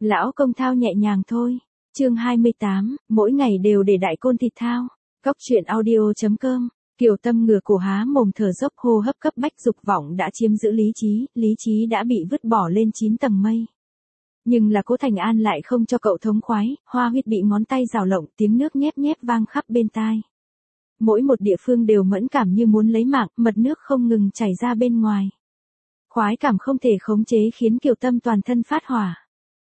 Lão công thao nhẹ nhàng thôi. Chương 28, mỗi ngày đều để đại côn thịt thao. Góc truyện audio.com. Kiều Tâm ngửa cổ há mồm thở dốc, hô hấp cấp bách, dục vọng đã chiếm giữ lý trí đã bị vứt bỏ lên 9 tầng mây. Nhưng là Cố Thành An lại không cho cậu thống khoái, hoa huyết bị ngón tay rào lộng, tiếng nước nhép nhép vang khắp bên tai. Mỗi một địa phương đều mẫn cảm như muốn lấy mạng, mật nước không ngừng chảy ra bên ngoài. Khoái cảm không thể khống chế khiến Kiều Tâm toàn thân phát hỏa.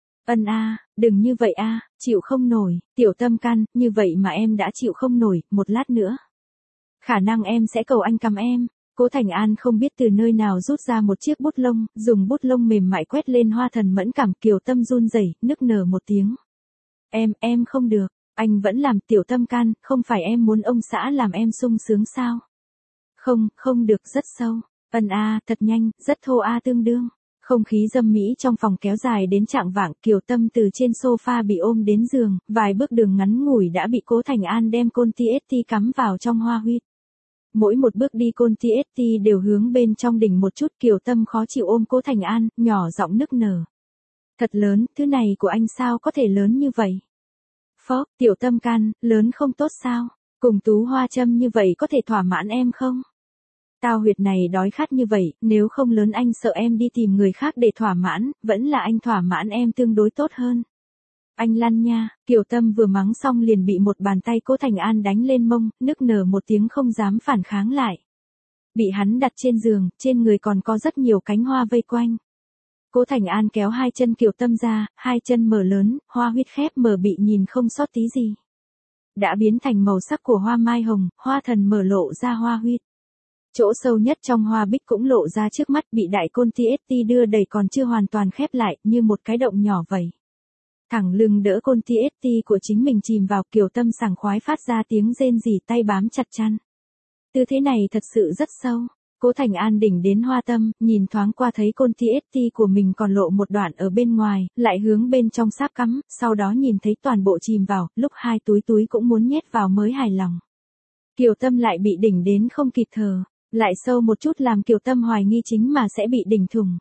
Đừng như vậy chịu không nổi, Tiểu Tâm can, như vậy mà em đã chịu không nổi, một lát nữa. Khả năng em sẽ cầu anh cầm em. Cố Thành An không biết từ nơi nào rút ra một chiếc bút lông, dùng bút lông mềm mại quét lên Hoa Thần mẫn cảm. Kiều Tâm run rẩy, nức nở một tiếng. Em không được, anh vẫn làm. Tiểu Tâm can, không phải em muốn ông xã làm em sung sướng sao? Không được, rất sâu. Thật nhanh, rất thô tương đương. Không khí dâm mỹ trong phòng kéo dài đến chạng vạng. Kiều Tâm từ trên sofa bị ôm đến giường, vài bước đường ngắn ngủi đã bị Cố Thành An đem côn TST cắm vào trong hoa huyết. Mỗi một bước đi côn TST đều hướng bên trong đỉnh một chút. Kiều Tâm khó chịu ôm Cố Thành An, nhỏ giọng nức nở. Thật lớn, thứ này của anh sao có thể lớn như vậy? Tiểu Tâm can, lớn không tốt sao? Cùng tú hoa châm như vậy có thể thỏa mãn em không? Tao huyệt này đói khát như vậy, nếu không lớn anh sợ em đi tìm người khác để thỏa mãn, vẫn là anh thỏa mãn em tương đối tốt hơn. Anh lăn nha. Kiều Tâm vừa mắng xong liền bị một bàn tay Cố Thành An đánh lên mông, nức nở một tiếng không dám phản kháng lại. Bị hắn đặt trên giường, trên người còn có rất nhiều cánh hoa vây quanh. Cố Thành An kéo hai chân Kiều Tâm ra, hai chân mở lớn, hoa huyết khép mở bị nhìn không sót tí gì. Đã biến thành màu sắc của hoa mai hồng, Hoa Thần mở lộ ra hoa huyết. Chỗ sâu nhất trong hoa bích cũng lộ ra trước mắt, bị đại côn TST đưa đẩy còn chưa hoàn toàn khép lại, như một cái động nhỏ vậy. Thẳng lưng đỡ côn TST của chính mình chìm vào. Kiều Tâm sảng khoái phát ra tiếng rên rỉ, tay bám chặt chăn. Tư thế này thật sự rất sâu. Cố Thành An đỉnh đến hoa tâm, nhìn thoáng qua thấy côn TST của mình còn lộ một đoạn ở bên ngoài, lại hướng bên trong sáp cắm, sau đó nhìn thấy toàn bộ chìm vào, lúc hai túi cũng muốn nhét vào mới hài lòng. Kiều Tâm lại bị đỉnh đến không kịp thở, lại sâu một chút làm Kiều Tâm hoài nghi chính mà sẽ bị đỉnh thủng.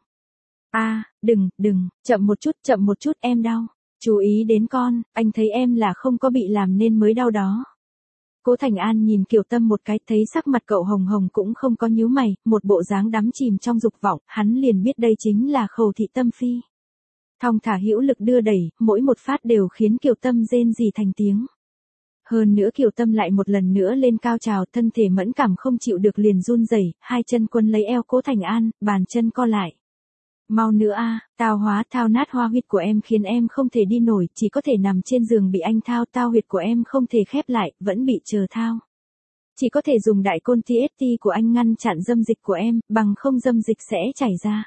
Đừng, chậm một chút, em đau. Chú ý đến con, anh thấy em là không có bị làm nên mới đau đó. Cố Thành An nhìn Kiều Tâm một cái, thấy sắc mặt cậu hồng hồng cũng không có nhíu mày, một bộ dáng đắm chìm trong dục vọng, hắn liền biết đây chính là Khẩu thị tâm phi. Thong thả hữu lực đưa đẩy, mỗi một phát đều khiến Kiều Tâm rên rỉ thành tiếng. Hơn nữa Kiều Tâm lại một lần nữa lên cao trào, thân thể mẫn cảm không chịu được liền run rẩy, hai chân quấn lấy eo Cố Thành An, bàn chân co lại. Mau nữa thao nát hoa huyệt của em khiến em không thể đi nổi, chỉ có thể nằm trên giường bị anh thao, tao huyệt của em không thể khép lại, vẫn bị chờ thao. Chỉ có thể dùng đại côn TST của anh ngăn chặn dâm dịch của em, bằng không dâm dịch sẽ chảy ra.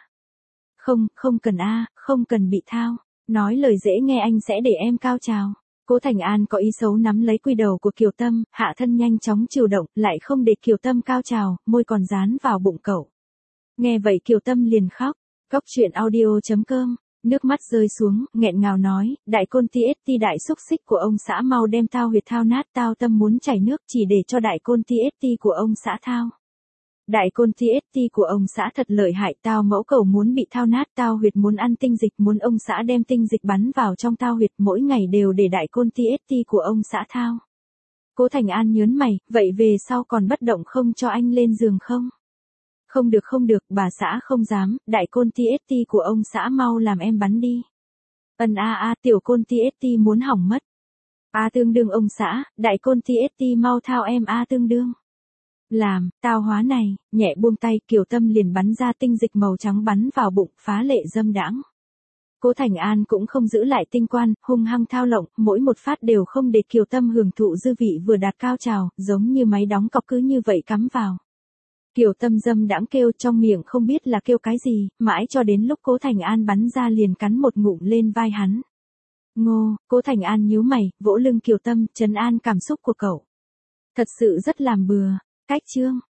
Không cần bị thao, nói lời dễ nghe, anh sẽ để em cao trào. Cố Thành An có ý xấu nắm lấy quy đầu của Kiều Tâm, hạ thân nhanh chóng chiều động, lại không để Kiều Tâm cao trào, môi còn dán vào bụng cậu. Nghe vậy Kiều Tâm liền khóc. Góc truyện audio.com, nước mắt rơi xuống, nghẹn ngào nói, đại côn TST đại xúc xích của ông xã mau đem tao huyệt thao nát, tao tâm muốn chảy nước chỉ để cho đại côn TST của ông xã thao. Đại côn TST của ông xã thật lợi hại, tao mẫu cầu muốn bị thao nát, tao huyệt muốn ăn tinh dịch, muốn ông xã đem tinh dịch bắn vào trong tao huyệt, mỗi ngày đều để đại côn TST của ông xã thao. Cố Thành An nhớn mày, vậy về sau còn bất động không cho anh lên giường không? Không được, bà xã không dám, đại côn TST của ông xã mau làm em bắn đi. Tiểu côn TST muốn hỏng mất. Tương đương ông xã, đại côn TST mau thao em tương đương. Làm, tao hóa này, nhẹ buông tay, Kiều Tâm liền bắn ra tinh dịch màu trắng bắn vào bụng, phá lệ dâm đãng. Cố Thành An cũng không giữ lại tinh quan, hung hăng thao lộng, mỗi một phát đều không để Kiều Tâm hưởng thụ dư vị vừa đạt cao trào, giống như máy đóng cọc cứ như vậy cắm vào. Kiều Tâm dâm đãng kêu, trong miệng không biết là kêu cái gì, mãi cho đến lúc Cố Thành An bắn ra liền cắn một ngụm lên vai hắn. Cố Thành An nhíu mày, vỗ lưng Kiều Tâm, trấn an cảm xúc của cậu. Thật sự rất làm bừa. Cách chương